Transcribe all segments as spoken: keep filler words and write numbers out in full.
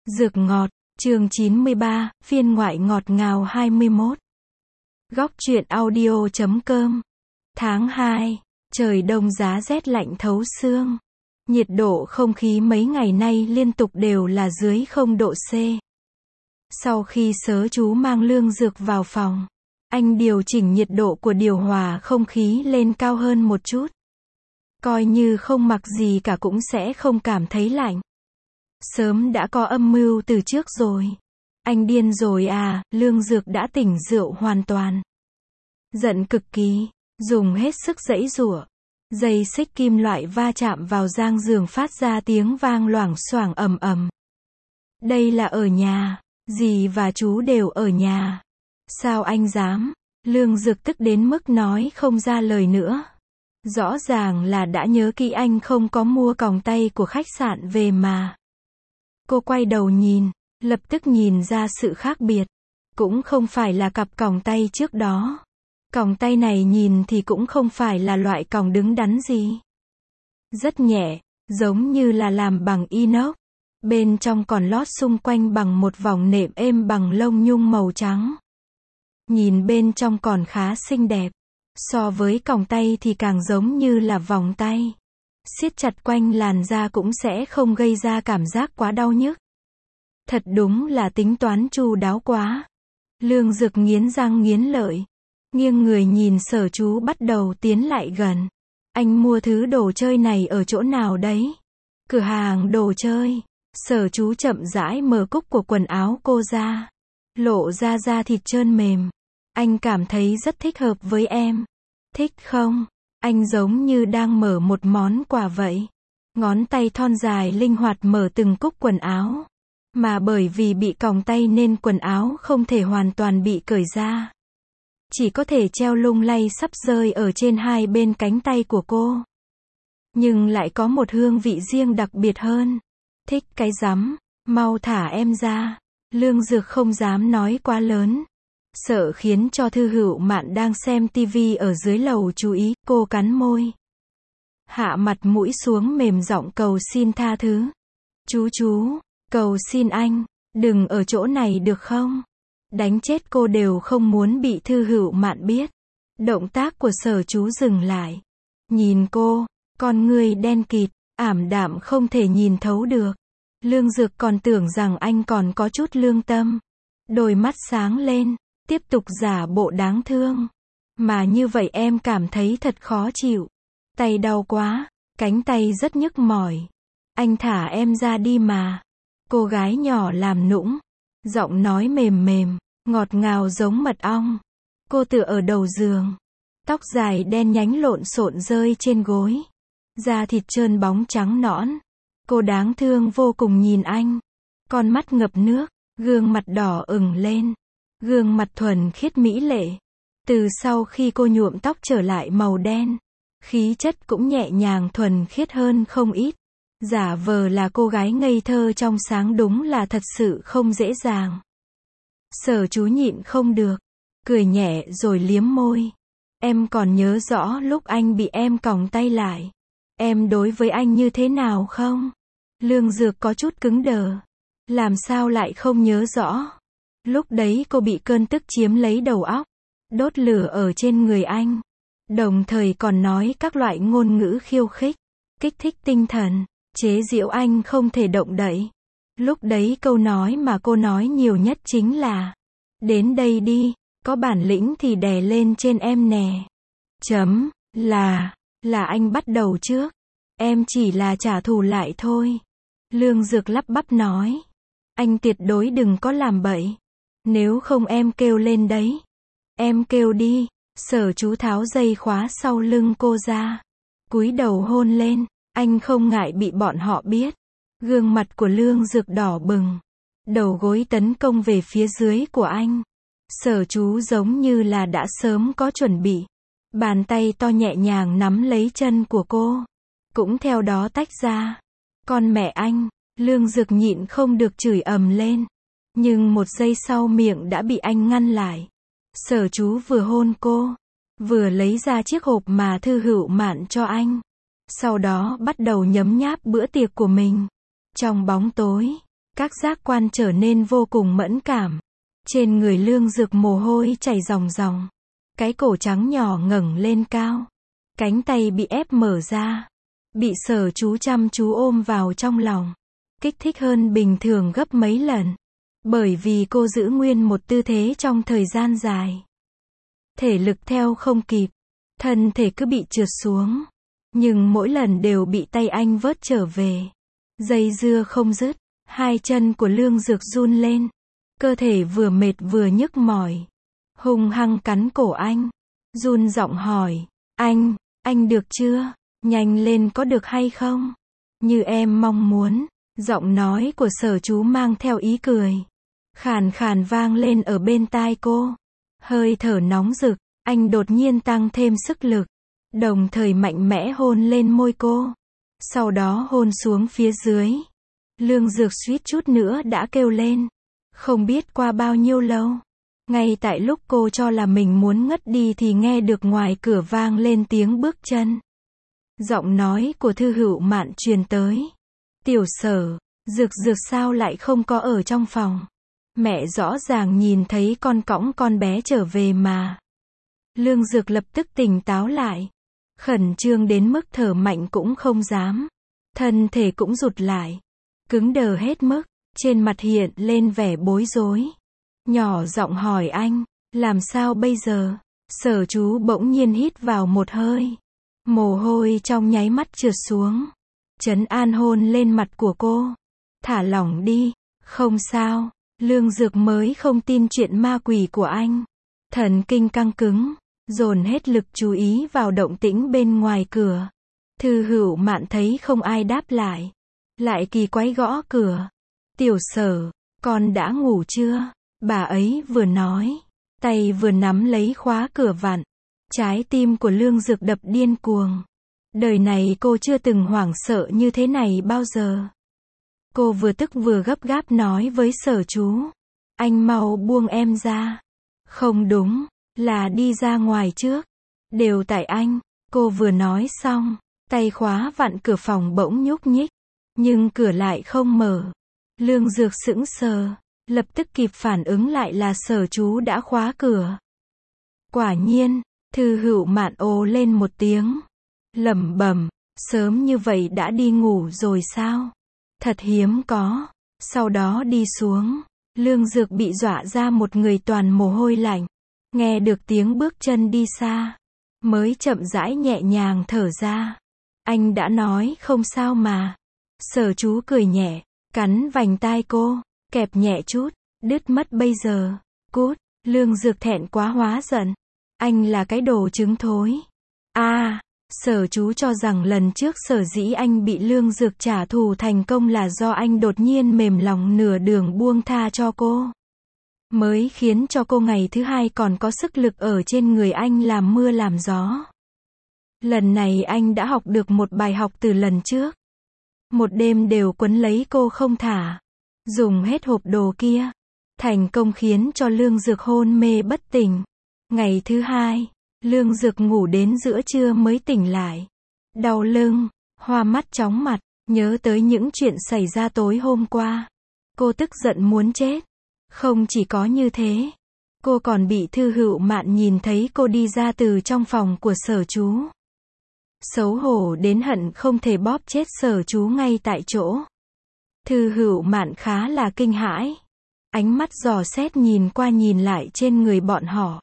Dược ngọt, chương chín mươi ba, phiên ngoại ngọt ngào hai mươi mốt. Góc truyện audio chấm com. Tháng hai, trời đông giá rét lạnh thấu xương. Nhiệt độ không khí mấy ngày nay liên tục đều là dưới không độ C. Sau khi sớ chú mang Lương Dược vào phòng, anh điều chỉnh nhiệt độ của điều hòa không khí lên cao hơn một chút. Coi như không mặc gì cả cũng sẽ không cảm thấy lạnh. Sớm đã có âm mưu từ trước rồi. Anh điên rồi à, Lương Dược đã tỉnh rượu hoàn toàn. Giận cực kỳ, dùng hết sức giãy giụa. Dây xích kim loại va chạm vào giang giường phát ra tiếng vang loảng xoảng ầm ầm. Đây là ở nhà, dì và chú đều ở nhà. Sao anh dám? Lương Dược tức đến mức nói không ra lời nữa. Rõ ràng là đã nhớ kỹ anh không có mua còng tay của khách sạn về mà. Cô quay đầu nhìn, lập tức nhìn ra sự khác biệt. Cũng không phải là cặp còng tay trước đó. Còng tay này nhìn thì cũng không phải là loại còng đứng đắn gì. Rất nhẹ, giống như là làm bằng inox. Bên trong còn lót xung quanh bằng một vòng nệm êm bằng lông nhung màu trắng. Nhìn bên trong còn khá xinh đẹp. So với còng tay thì càng giống như là vòng tay. Siết chặt quanh làn da cũng sẽ không gây ra cảm giác quá đau nhức. Thật đúng là tính toán chu đáo quá. Lương Dược nghiến răng nghiến lợi. Nghiêng người nhìn Sở Chú bắt đầu tiến lại gần. Anh mua thứ đồ chơi này ở chỗ nào đấy? Cửa hàng đồ chơi. Sở Chú chậm rãi mở cúc của quần áo cô ra. Lộ ra da thịt trơn mềm. Anh cảm thấy rất thích hợp với em. Thích không? Anh giống như đang mở một món quà vậy. Ngón tay thon dài linh hoạt mở từng cúc quần áo. Mà bởi vì bị còng tay nên quần áo không thể hoàn toàn bị cởi ra. Chỉ có thể treo lung lay sắp rơi ở trên hai bên cánh tay của cô. Nhưng lại có một hương vị riêng đặc biệt hơn. Thích cái rắm, mau thả em ra. Lương Dược không dám nói quá lớn. Sợ khiến cho Thư Hữu Mạn đang xem tivi ở dưới lầu chú ý, cô cắn môi. Hạ mặt mũi xuống mềm giọng cầu xin tha thứ. Chú chú, cầu xin anh, đừng ở chỗ này được không? Đánh chết cô đều không muốn bị Thư Hữu Mạn biết. Động tác của Sở Chú dừng lại. Nhìn cô, con người đen kịt, ảm đạm không thể nhìn thấu được. Lương Dược còn tưởng rằng anh còn có chút lương tâm. Đôi mắt sáng lên. Tiếp tục giả bộ đáng thương. Mà như vậy em cảm thấy thật khó chịu. Tay đau quá, cánh tay rất nhức mỏi. Anh thả em ra đi mà. Cô gái nhỏ làm nũng. Giọng nói mềm mềm, ngọt ngào giống mật ong. Cô tựa ở đầu giường. Tóc dài đen nhánh lộn xộn rơi trên gối. Da thịt trơn bóng trắng nõn. Cô đáng thương vô cùng nhìn anh. Con mắt ngập nước, gương mặt đỏ ửng lên. Gương mặt thuần khiết mỹ lệ. Từ sau khi cô nhuộm tóc trở lại màu đen, khí chất cũng nhẹ nhàng thuần khiết hơn không ít. Giả vờ là cô gái ngây thơ trong sáng đúng là thật sự không dễ dàng. Sở Chú nhịn không được, cười nhẹ rồi liếm môi. Em còn nhớ rõ lúc anh bị em còng tay lại. Em đối với anh như thế nào không? Lương Dược có chút cứng đờ. Làm sao lại không nhớ rõ? Lúc đấy cô bị cơn tức chiếm lấy đầu óc, đốt lửa ở trên người anh, đồng thời còn nói các loại ngôn ngữ khiêu khích, kích thích tinh thần, chế giễu anh không thể động đậy. Lúc đấy câu nói mà cô nói nhiều nhất chính là, đến đây đi, có bản lĩnh thì đè lên trên em nè. Chấm, là, là anh bắt đầu trước, em chỉ là trả thù lại thôi. Lương Dược lắp bắp nói, anh tuyệt đối đừng có làm bậy. Nếu không em kêu lên đấy. Em kêu đi. Sở Chú tháo dây khóa sau lưng cô ra. Cúi đầu hôn lên. Anh không ngại bị bọn họ biết. Gương mặt của Lương Dược đỏ bừng. Đầu gối tấn công về phía dưới của anh. Sở Chú giống như là đã sớm có chuẩn bị. Bàn tay to nhẹ nhàng nắm lấy chân của cô. Cũng theo đó tách ra. Con mẹ anh. Lương Dược nhịn không được chửi ầm lên. Nhưng một giây sau miệng đã bị anh ngăn lại. Sở Chú vừa hôn cô, vừa lấy ra chiếc hộp mà Thư Hữu Mạn cho anh. Sau đó bắt đầu nhấm nháp bữa tiệc của mình. Trong bóng tối, Các giác quan trở nên vô cùng mẫn cảm. Trên người Lương Dược mồ hôi chảy ròng ròng. Cái cổ trắng nhỏ ngẩng lên cao. Cánh tay bị ép mở ra. Bị Sở Chú chăm chú ôm vào trong lòng. Kích thích hơn bình thường gấp mấy lần. Bởi vì cô giữ nguyên một tư thế trong thời gian dài. Thể lực theo không kịp. Thân thể cứ bị trượt xuống. Nhưng mỗi lần đều bị tay anh vớt trở về. Dây dưa không dứt. Hai chân của Lương Dược run lên. Cơ thể vừa mệt vừa nhức mỏi. Hung hăng cắn cổ anh. Run giọng hỏi. Anh, anh được chưa? Nhanh lên có được hay không? Như em mong muốn. Giọng nói của Sở Chú mang theo ý cười. Khàn khàn vang lên ở bên tai cô. Hơi thở nóng rực. Anh đột nhiên tăng thêm sức lực. Đồng thời mạnh mẽ hôn lên môi cô. Sau đó hôn xuống phía dưới. Lương Dược suýt chút nữa đã kêu lên. Không biết qua bao nhiêu lâu. Ngay tại lúc cô cho là mình muốn ngất đi thì nghe được ngoài cửa vang lên tiếng bước chân. Giọng nói của Thư Hữu Mạn truyền tới. Tiểu Sở, Dược Dược sao lại không có ở trong phòng? Mẹ rõ ràng nhìn thấy con cõng con bé trở về mà. Lương Dược lập tức tỉnh táo lại. Khẩn trương đến mức thở mạnh cũng không dám. Thân thể cũng rụt lại. Cứng đờ hết mức. Trên mặt hiện lên vẻ bối rối. Nhỏ giọng hỏi anh. Làm sao bây giờ? Sở Chú bỗng nhiên hít vào một hơi. Mồ hôi trong nháy mắt trượt xuống. Trấn an hôn lên mặt của cô. Thả lỏng đi. Không sao. Lương Dược mới không tin chuyện ma quỷ của anh. Thần kinh căng cứng. Dồn hết lực chú ý vào động tĩnh bên ngoài cửa. Thư Hữu Mạn thấy không ai đáp lại. Lại kỳ quái gõ cửa. Tiểu Sở, con đã ngủ chưa? Bà ấy vừa nói. Tay vừa nắm lấy khóa cửa vặn. Trái tim của Lương Dược đập điên cuồng. Đời này cô chưa từng hoảng sợ như thế này bao giờ. Cô vừa tức vừa gấp gáp nói với Sở Chú. Anh mau buông em ra. Không đúng, là đi ra ngoài trước. Đều tại anh. Cô vừa nói xong. Tay khóa vặn cửa phòng bỗng nhúc nhích. Nhưng cửa lại không mở. Lương Dược sững sờ. Lập tức kịp phản ứng lại là Sở Chú đã khóa cửa. Quả nhiên, Thư Hữu Mạn ồ lên một tiếng. Lẩm bẩm, sớm như vậy đã đi ngủ rồi sao? Thật hiếm có. Sau đó đi xuống. Lương Dược bị dọa ra một người toàn mồ hôi lạnh. Nghe được tiếng bước chân đi xa. Mới chậm rãi nhẹ nhàng thở ra. Anh đã nói không sao mà. Sở Chú cười nhẹ. Cắn vành tai cô. Kẹp nhẹ chút. Đứt mất bây giờ. Cút. Lương Dược thẹn quá hóa giận. Anh là cái đồ trứng thối. a à, Sở Chú cho rằng lần trước sở dĩ anh bị Lương Dược trả thù thành công là do anh đột nhiên mềm lòng nửa đường buông tha cho cô. Mới khiến cho cô ngày thứ hai còn có sức lực ở trên người anh làm mưa làm gió. Lần này anh đã học được một bài học từ lần trước. Một đêm đều quấn lấy cô không thả. Dùng hết hộp đồ kia. Thành công khiến cho Lương Dược hôn mê bất tỉnh. Ngày thứ hai, Lương Dược ngủ đến giữa trưa mới tỉnh lại. Đau lưng, hoa mắt chóng mặt, nhớ tới những chuyện xảy ra tối hôm qua. Cô tức giận muốn chết. Không chỉ có như thế, cô còn bị Thư Hữu Mạn nhìn thấy cô đi ra từ trong phòng của Sở Chú. Xấu hổ đến hận không thể bóp chết Sở Chú ngay tại chỗ. Thư Hữu Mạn khá là kinh hãi. Ánh mắt dò xét nhìn qua nhìn lại trên người bọn họ.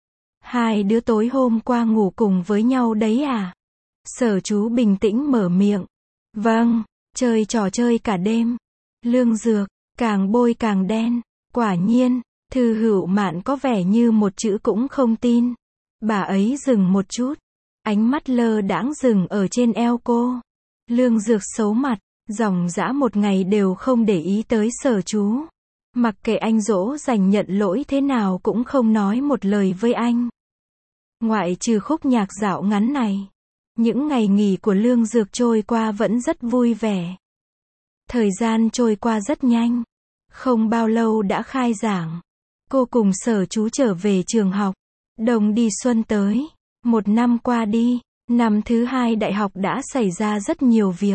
Hai đứa tối hôm qua ngủ cùng với nhau đấy à? Sở Chú bình tĩnh mở miệng. Vâng, chơi trò chơi cả đêm. Lương Dược, càng bôi càng đen. Quả nhiên, Thư Hữu Mạn có vẻ như một chữ cũng không tin. Bà ấy dừng một chút. Ánh mắt lơ đãng dừng ở trên eo cô. Lương Dược xấu mặt, dòng dã một ngày đều không để ý tới Sở Chú. Mặc kệ anh dỗ dành nhận lỗi thế nào cũng không nói một lời với anh. Ngoại trừ khúc nhạc dạo ngắn này, những ngày nghỉ của Lương Dược trôi qua vẫn rất vui vẻ. Thời gian trôi qua rất nhanh. Không bao lâu đã khai giảng. Cô cùng Sở Chú trở về trường học. Đồng đi xuân tới. Một năm qua đi, năm thứ hai đại học đã xảy ra rất nhiều việc.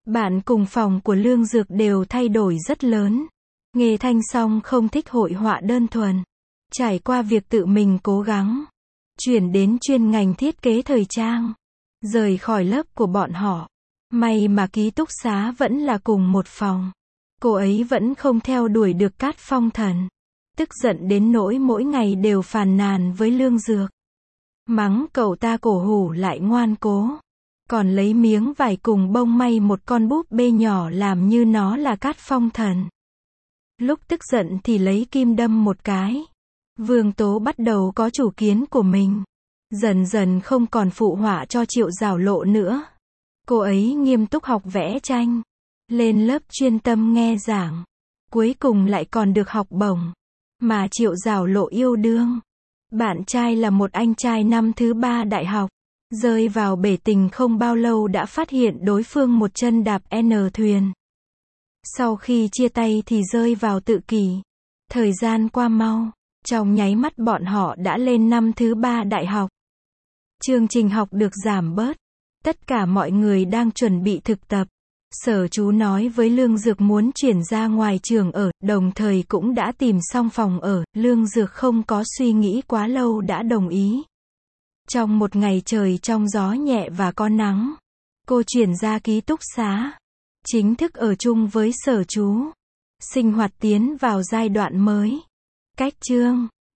Bạn cùng phòng của Lương Dược đều thay đổi rất lớn. Nghề Thanh Song không thích hội họa đơn thuần. Trải qua việc tự mình cố gắng, chuyển đến chuyên ngành thiết kế thời trang. Rời khỏi lớp của bọn họ. May mà ký túc xá vẫn là cùng một phòng. Cô ấy vẫn không theo đuổi được Cát Phong Thần. Tức giận đến nỗi mỗi ngày đều phàn nàn với Lương Dược. Mắng cậu ta cổ hủ lại ngoan cố. Còn lấy miếng vải cùng bông may một con búp bê nhỏ làm như nó là Cát Phong Thần. Lúc tức giận thì lấy kim đâm một cái. Vương Tố bắt đầu có chủ kiến của mình. Dần dần không còn phụ họa cho Triệu Giảo Lộ nữa. Cô ấy nghiêm túc học vẽ tranh. Lên lớp chuyên tâm nghe giảng. Cuối cùng lại còn được học bổng. Mà Triệu Giảo Lộ yêu đương. Bạn trai là một anh trai năm thứ ba đại học. Rơi vào bể tình không bao lâu đã phát hiện đối phương một chân đạp N thuyền. Sau khi chia tay thì rơi vào tự kỷ. Thời gian qua mau. Trong nháy mắt bọn họ đã lên năm thứ ba đại học. Chương trình học được giảm bớt. Tất cả mọi người đang chuẩn bị thực tập. Sở Chú nói với Lương Dược muốn chuyển ra ngoài trường ở, đồng thời cũng đã tìm xong phòng ở. Lương Dược không có suy nghĩ quá lâu đã đồng ý. Trong một ngày trời trong gió nhẹ và có nắng, cô chuyển ra ký túc xá. Chính thức ở chung với Sở Chú. Sinh hoạt tiến vào giai đoạn mới. Cách chương